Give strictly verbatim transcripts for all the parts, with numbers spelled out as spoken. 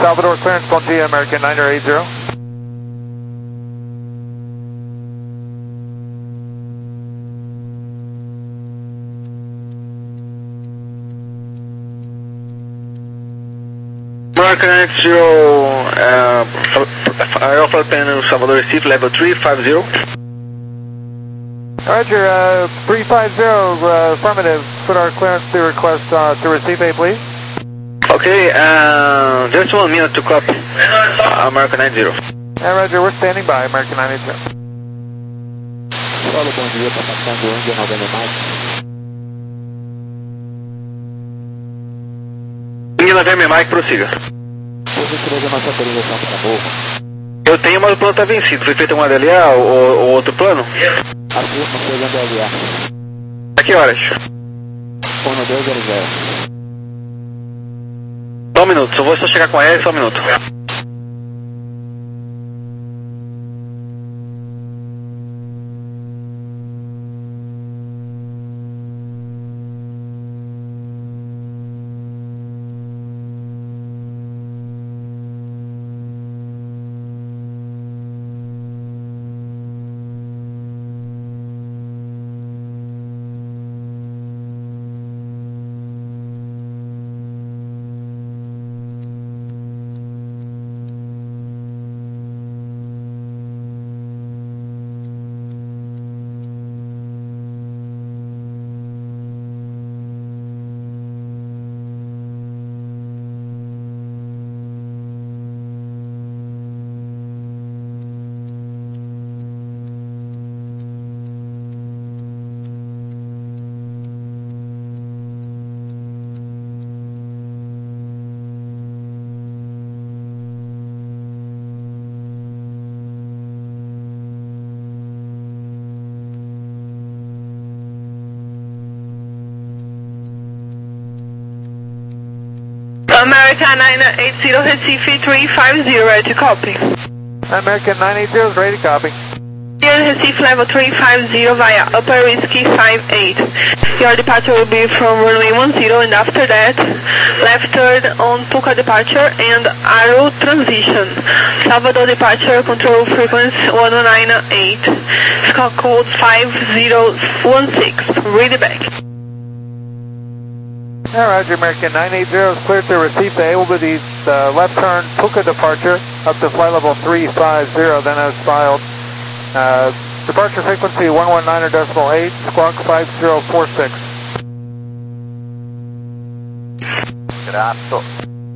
Salvador clearance, Bon Dia, American nine zero eight zero. American nine zero, uh, airfield panel, Salvador Recife, level three five zero. Roger, uh, three five zero, uh, affirmative. Put our clearance to request uh, to Recife, please. Okay, uh, just one minute to copy. Uh, American nine zero. Yeah, Roger, we're standing by, American nine zero. Solo Bom Dia, tá passando India November Mike. India November Mike, prossiga. Por gentileza, nossa autorização para voo. Eu tenho, mas o plano está vencido. Foi feito um A D L A ou, ou outro plano? Afirma, chegando D L A. A que horas? um dois zero zero. Só um minuto, só vou só chegar com a L, só um minuto. American nine eight zero, Recife three five zero, ready to copy. American nine eight zero is ready to copy. Here Recife level three five zero via upper risky five eight. Your departure will be from runway one zero and after that, left turn on Puka departure and Aru transition. Salvador departure, control frequency one nine eight. Score code five zero one six. Read it back. Yeah, Roger, American nine eight zero is cleared to Recife. Will be the uh, left turn Puka departure up to flight level three five zero, then as filed. Uh, departure frequency one one nine decimal eight, squawk five zero four six. Grato.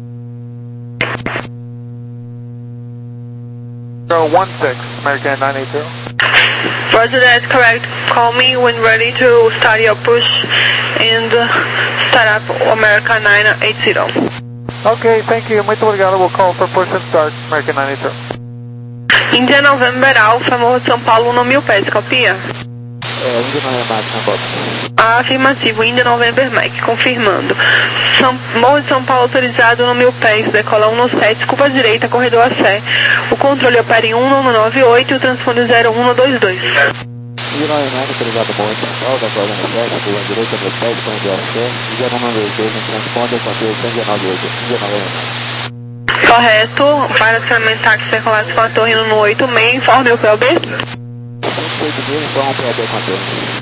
zero one six, American nine eight zero. Roger, that's correct. Call me when ready to start your push and uh, start up American nine eight zero. Okay, thank you. Muito obrigado. We'll call for push and start, American nine eight zero. India November Alpha, Morro de São Paulo, no mil pés, copia? É, India November Mike, na copia. Ah, afirmativo, India November Mike, confirmando. São, Morro de São Paulo autorizado no mil pés, decola um no sete, curva direita, corredor a Sé. O controle opera em um nove oito e o transponder zero um dois dois. India November Mike, autorizado Morro de São Paulo, decola um no sete, curva direita, no sete, corredor a Sé. India November dois dois, no transponder, controle India nove oito. India November Mike. Correto, para selementar que circulasse com a torre no oito seis, informe o P O B. cento e oito mil, então, P O B com a torre.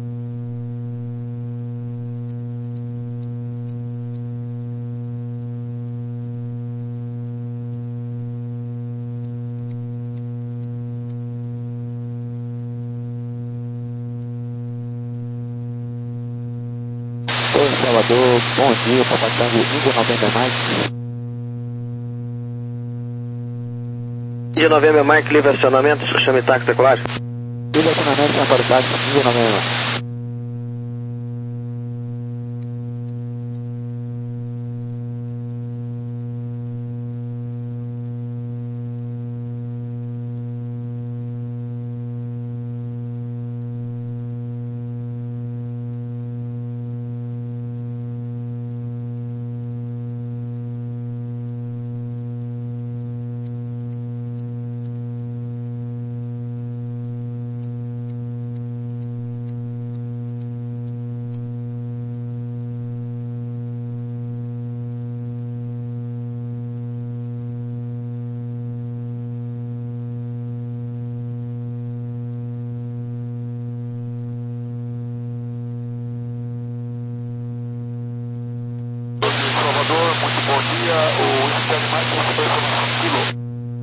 Oi, Salvador, bom dia, Papai Tango, India November Mike. India November Mike, livre acionamento, chame táxi decolagem. Livre acionamento, sem autoridade, India November Mike. Charlie Mike, recebeu informação, kilo.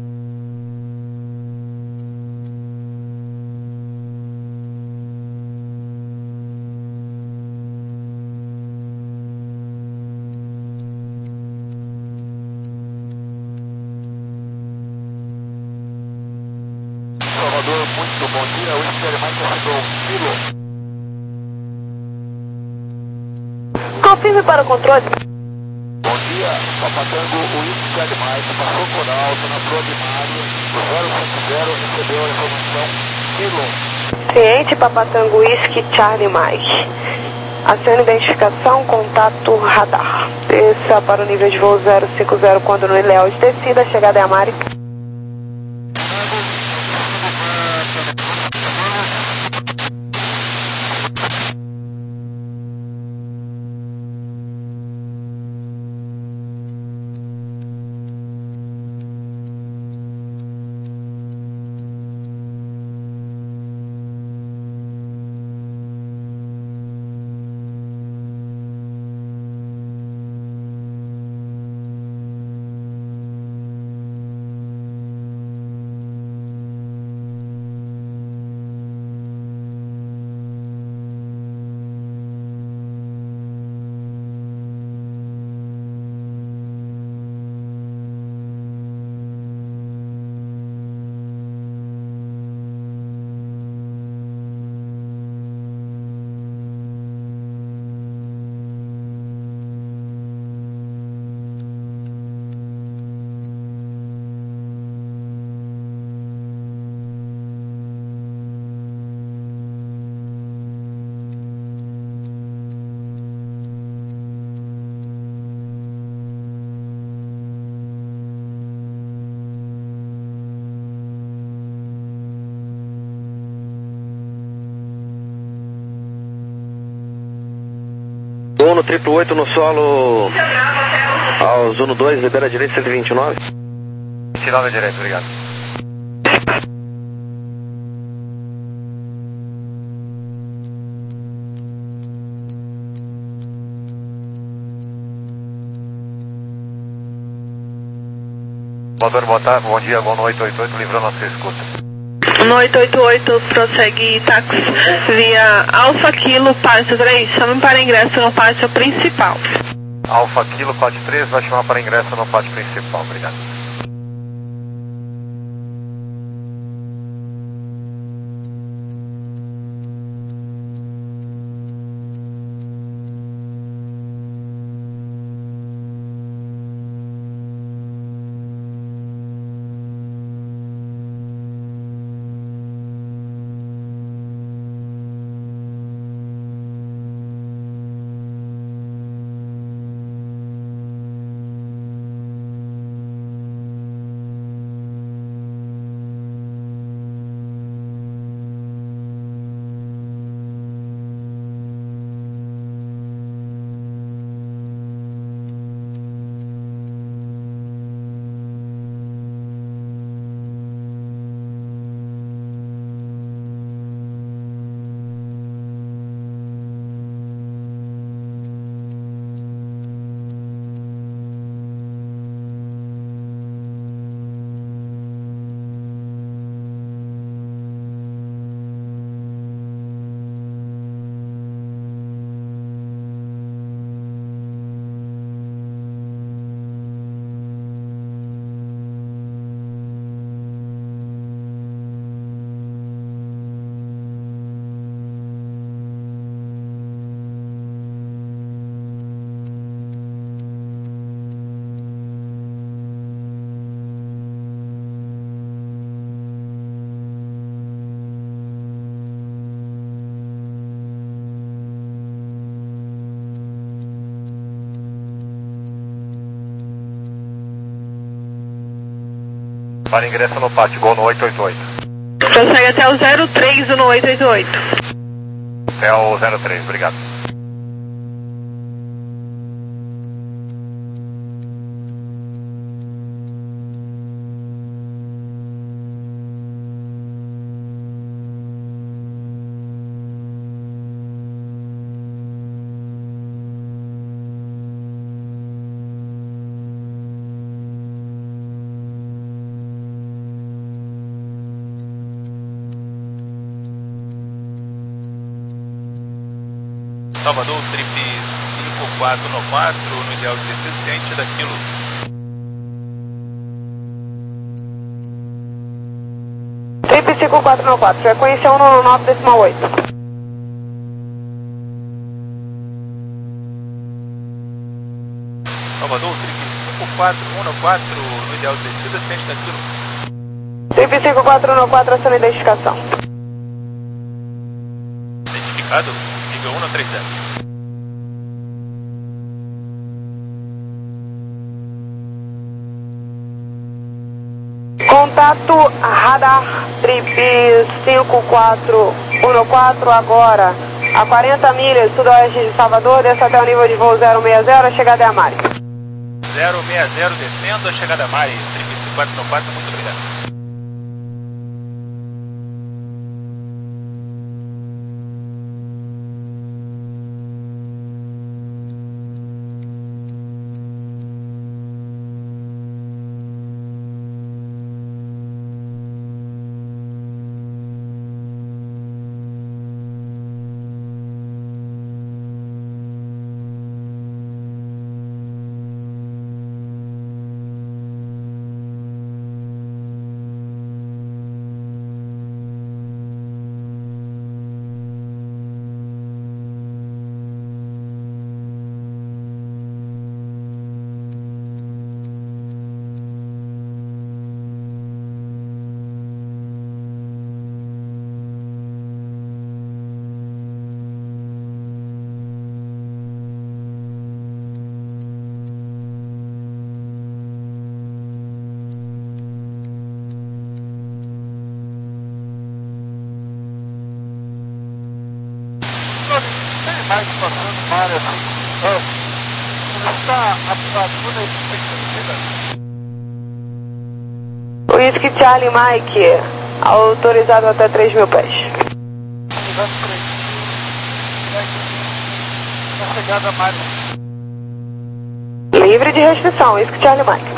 Salvador, muito bom dia, o Charlie Mike recebeu um kilo. Confirme para o controle. Bom dia, Papatango, o Whisky Charlie Mike passou por alto na Flor de Mário, o zero cinco zero recebeu a informação kilo. Cliente Papatango Whisky Charlie Mike. Acione identificação, contato radar. Desça para o nível de voo zero cinco zero quando no Ilhéus de descida, chegada é a Mari. Uno triplo oito no solo, aos Uno dois, libera direito cento e vinte e nove. vinte e nove direito, obrigado. Motor, boa tarde, bom dia, bom noite, oito oito, livrando a sua escuta. No oito oito oito, prossegue táxi via Alfa Kilo, pátio três, chame para ingresso no pátio principal. Alfa Kilo, pátio três, vai chamar para ingresso no pátio principal, obrigado. Para ingresso no pátio, gol no oito oito oito. Prossegue até o zero três no oito oito oito. Até o zero três, obrigado. Salvador, trip cinco quatro nove quatro, no ideal de descida, ciente daquilo. Trip cinco quatro nove quatro, frequência um nove nove decimal oito. Salvador, trip cinco quatro nove quatro, no ideal de descida, ciente daquilo. Trip cinco quatro nove quatro, aciona a identificação. Identificado, nível um no três zero. Contato radar trip cinco quatro um quatro agora a quarenta milhas sudoeste de Salvador, desce até o nível de voo zero seis zero, a chegada é a Mari. zero seis zero descendo, a chegada a Mari, trip cinco quatro nove quatro, muito obrigado. Mais passando uma área assim, como está a toda a expectativa? Whisky Charlie Mike, autorizado até três mil pés. Unidade três. A chegada a Mari. Livre de restrição, Whisky Charlie Mike.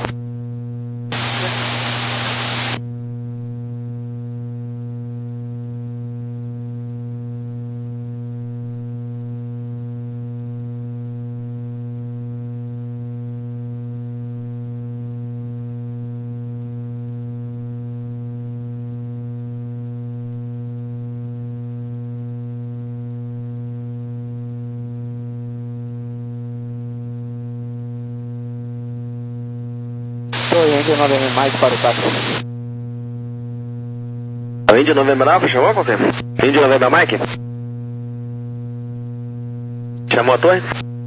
Índia November Mike para o táxi. A Índia November Alpha chamou a qualquer? Índia November Mike? Chamou a torre?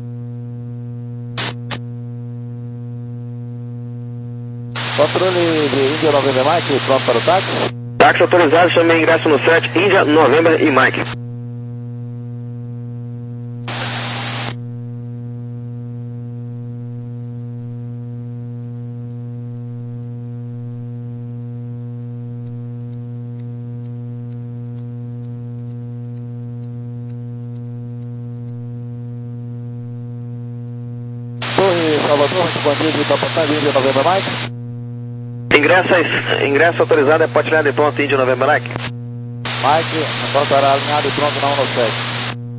Controle de Índia November Mike, pronto para o táxi? Táxi autorizado, chamei ingresso no sete, Índia November e Mike. Salvador, respondido de Topatanga, Índia November Mike. Ingresso, ingresso autorizado é pode de ponto Índia November Mike. Mike, então estará alinhado e pronto na um no sete.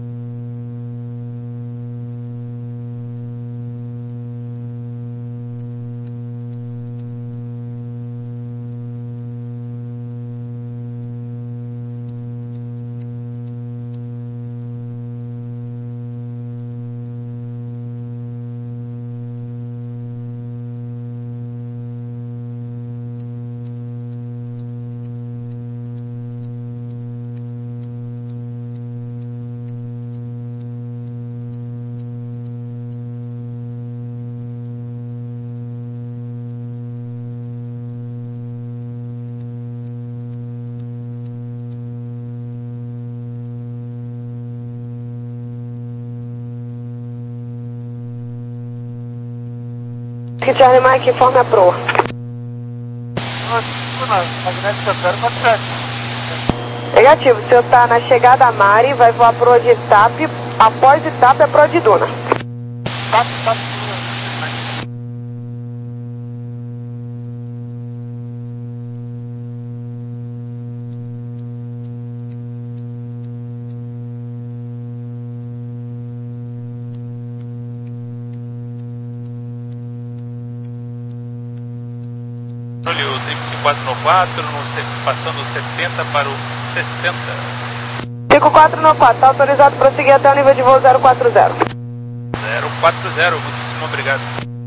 Charlie Mike, informe a proa. Magnética zero quatro sete. Negativo, o senhor está na chegada a Mari, vai voar proa de TAP, após de TAP é proa de Duna. Tap, tap. Olha o trip cinco quatro nove quatro, no, passando setenta para o sessenta. cinco quatro nove quatro, está autorizado para prosseguir até o nível de voo zero quatro zero. zero quatro zero, muitíssimo obrigado.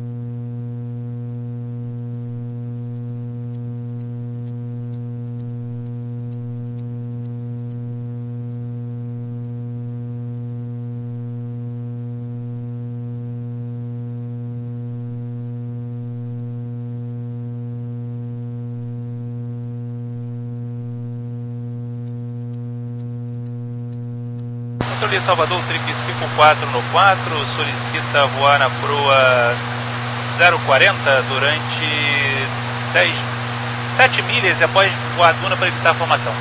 Controle Salvador, trip cinco quatro nove quatro, solicita voar na proa zero quarenta durante dez, sete milhas e após voar a duna para evitar a formação.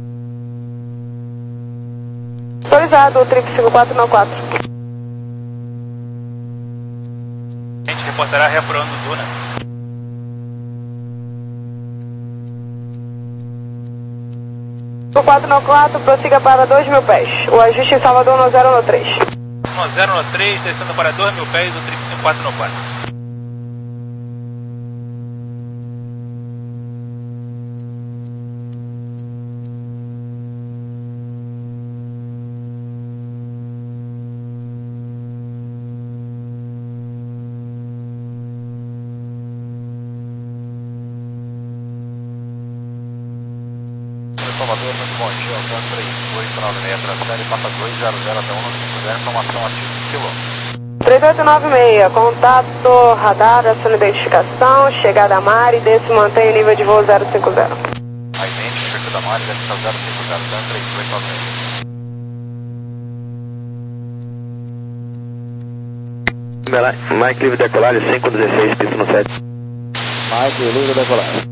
Autorizado, trip cinco quatro nove quatro. A gente reportará reapurando duna. cinco quatro nove quatro, prossiga para dois mil pés. O ajuste em Salvador no zero no três. No zero no três, descendo para dois mil pés do trip cinco quatro nove quatro. Salvador, muito bom dia, Alcan três oito nove seis, transfere, passa dois zero zero até um nove cinco zero, informação ativa, quilômetro. três oito nove seis, contato, radar, ação de identificação, chegada a mar e desce mantém o nível de voo zero cinco zero. A idêntica, chegada a mar e desce para zero cinco zero, Alcan três oito nove seis. Mike livre decolagem cinco dezesseis, pista no sete. Mike livre decolagem.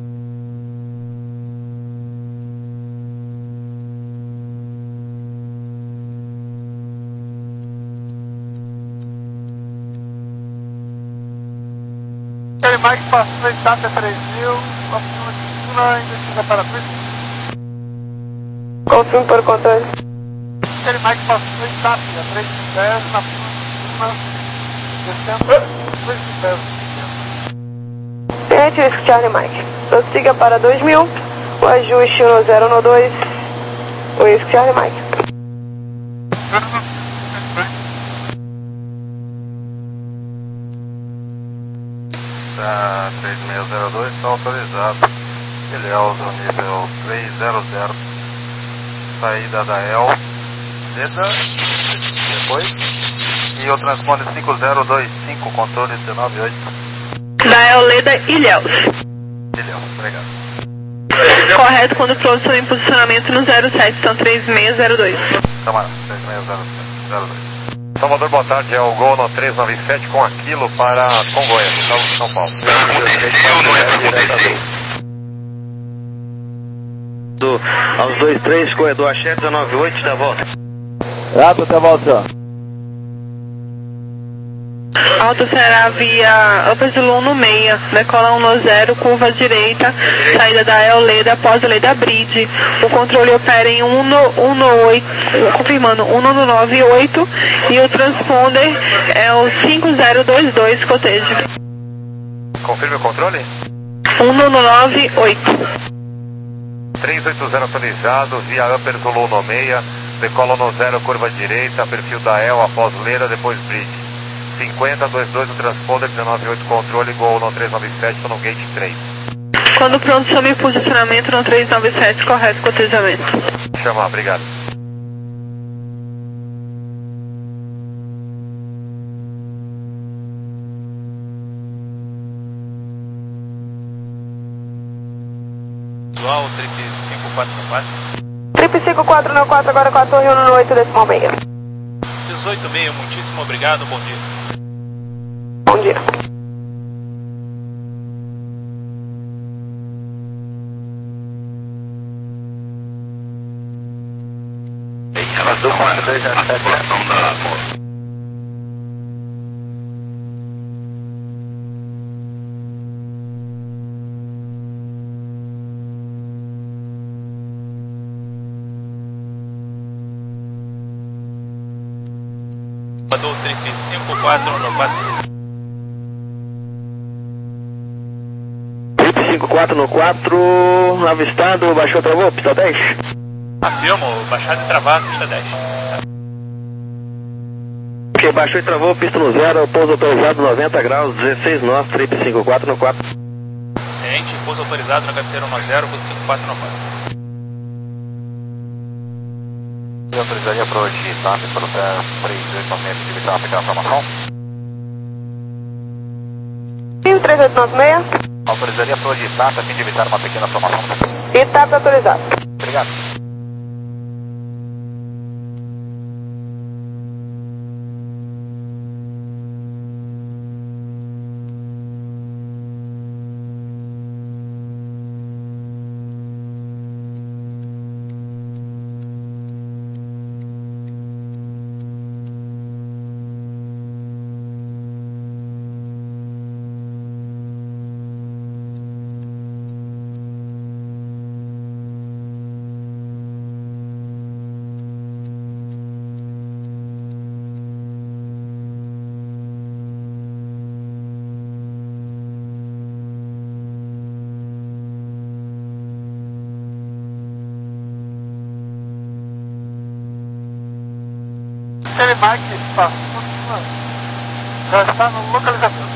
Mike passou em Tata três mil, confirma de Duna, ainda chega para frente. Confirmo por controle. Aquele Mike passou em Tata três mil e dez, na Duna, descendo dois mil e dez. Gente, risco Charlie Mike. Prossiga para dois mil, o ajuste no zero no dois, o risco Charlie Mike. Da três seis zero dois está autorizado. Ilhéus no nível três zero zero. Saída da El. Leda. Depois. E o transponder cinco zero dois cinco, controle dezenove oito. Da El Leda Ilhéus. Ilhéus, obrigado. Correto, quando produção em posicionamento no zero sete, são três seis zero dois. Camarada, três seis zero dois. Salvador, boa tarde, é o Gol no três nove sete com Aquilo para Congonhas, São, São Paulo. Do, aos dois três, corredor Axé dezenove oito, da volta. Grato, até a volta. Alta será via Upper Zulu no meia, decola um no zero, curva direita, saída da El Leda após a Leda Bridge. O controle opera em um no oito, confirmando um no nove oito e o transponder é o cinco zero dois dois, cotejo. Confirme o controle? um no nove oito. três oito zero atualizado, via Upper Zulu no meia, decola no zero, curva direita, perfil da El após Leda, depois Bridge. cinquenta, vinte e dois, o transponder, dezenove oito, controle, Gol no três nove sete, estou no gate três. Quando pronto, chame posicionamento no três nove sete, correto, cotejamento. Chamar, obrigado. Visual, trip cinco quatro nove quatro. Trip cinco quatro nove quatro, agora com a torre um no oito, decimal meia. dezoito meio, muitíssimo obrigado, bom dia. Bom dia. Elas do quatro dois zero sete. Salvador, trip cinco quatro nove quatro. cinco quatro no quatro, avistado, baixou, travou, pista dez. Afirmo, baixado e travado, pista dez. Ok, baixou e travou, pista no zero, pouso autorizado noventa graus, dezesseis nós, trip cinco quatro no quatro. Excelente, pouso autorizado na cabeceira um zero, pouso cinco quatro no quatro. Eu autorizaria para o G TAP para o três oito nove seis de TAP, aquela informação? Sim, três oito nove seis. Autorizaria para o G TAP a fim de evitar uma pequena formação. E TAP autorizado. Obrigado. Charlie Mike, já está no localizador.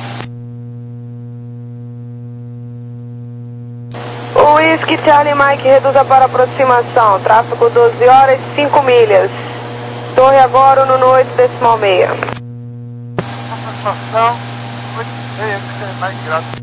Whisky Charlie Mike, reduza para aproximação. Tráfego doze horas e cinco milhas. Torre agora no noite decimal meia. Aproximação, noite meia, Charlie Mike, graças.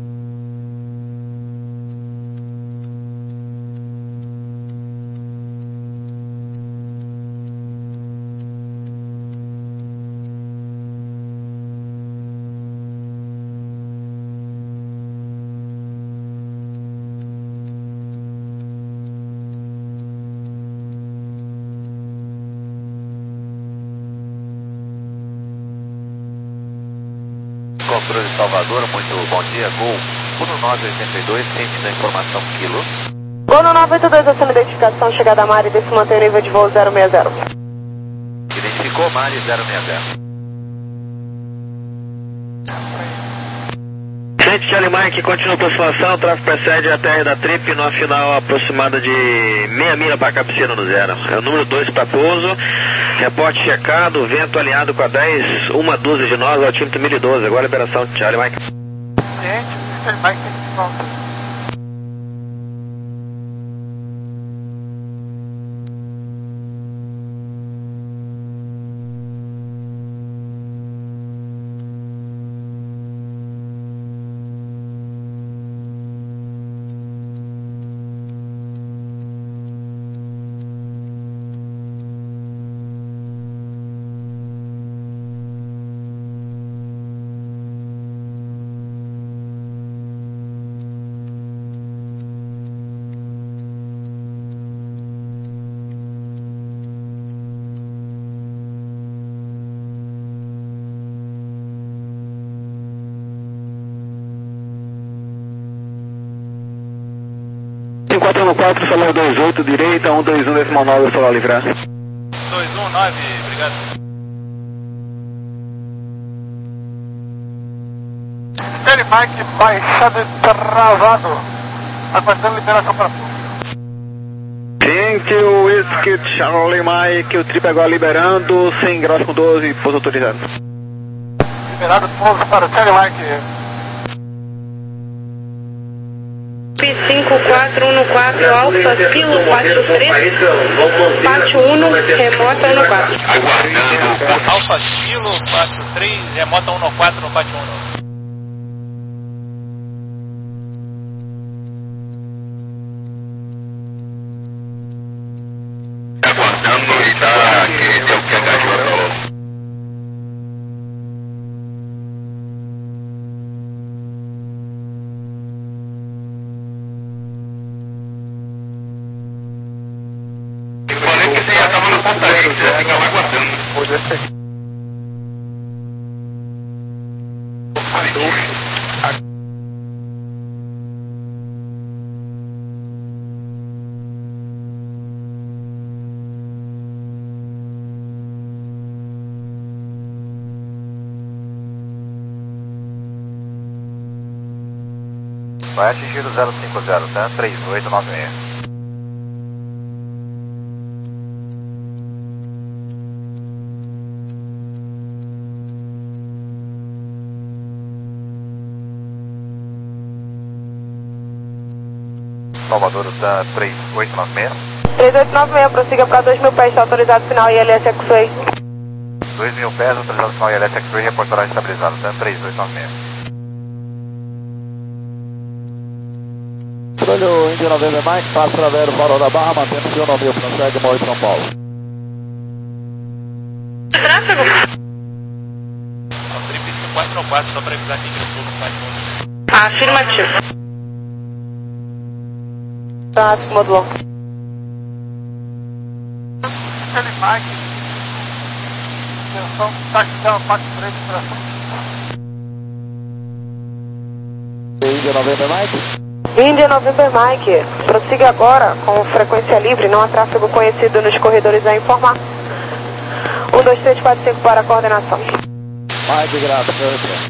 Controle de Salvador, muito bom dia, Gol um nove oito dois, ciente da informação quilo. Gol no nove oito dois, assume identificação, chegada a Mari, desse mantém o nível de voo zero seis zero. Identificou Mari zero seis zero. Ciente Charlie Mike, continua a aproximação, tráfego precede a T R da Trip, no final aproximada de meia milha para a cabeceira no zero. É o número dois para pouso, reporte checado, vento alinhado com a dez, uma dúzia de nós, altímetro mil e doze, agora liberação de Charlie Mike. Ciente, Charlie Mike, volta. cinco quatro no quatro, Solar dois oito, direita, um dois um, decimal nove, Solar livrar. dois um nove, obrigado. Charlie Mike, baixado e travado. Aguardando liberação para pouso. Ciente, o Whisky Charlie Mike, o trip agora liberando, cem graus com doze, pouso autorizado. Liberado pouso para o Charlie Mike. cinco quatro um quatro, Alfa, Kilo quatro três, Pátio um, remota um quatro. Alfa Kilo quatro três, remota um quatro no Pátio um. Aguardando e tá que deu que agachou. Falei que você já tava no pontaria, você já fica lá aguardando. Vai atingir o zero cinco zero, tá? três oito nove seis. Salvador, tá? três oito nove seis. três oito nove seis, prossiga para dois mil pés, está autorizado final I L S X-Ray. dois mil pés, autorizado final I L S X-Ray, reportará estabilizado, tá? três oito nove seis. Controle Índia November Mike, passa para ver o farol da Barra, mantendo o nove mil, prossegue Morro de São Paulo. Tráfego. É o trip cinco quatro nove quatro, só para avisar aqui que o fogo está em Afirmativo. Tráfego, modulou. Ele Mike, atenção, taxão, Pax três, operação. Índia November Mike? Índia November Mike, prossiga agora com frequência livre, não há tráfego conhecido nos corredores a informar. um dois três quatro cinco para a coordenação. Mike, graças.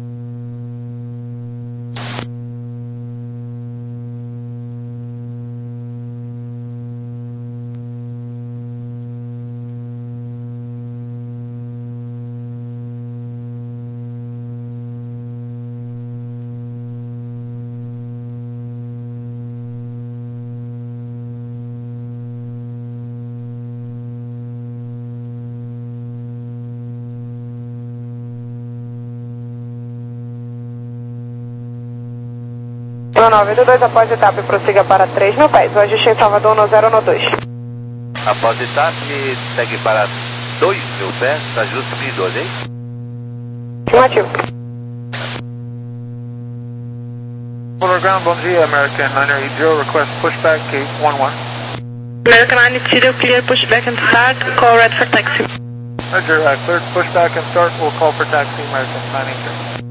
noventa e dois após etapa e prossiga para três mil pés. O ajuste em Salvador no zero no dois. Após etapa, segue para dois mil pés, ajuste mil e doze, hein? Afirmativo. Polar Ground, bom dia, American nine eighty, request pushback gate one one. American nine eighty, clear pushback and start, call red for taxi. Roger, uh, cleared pushback and start, we'll call for taxi, American nine eighty.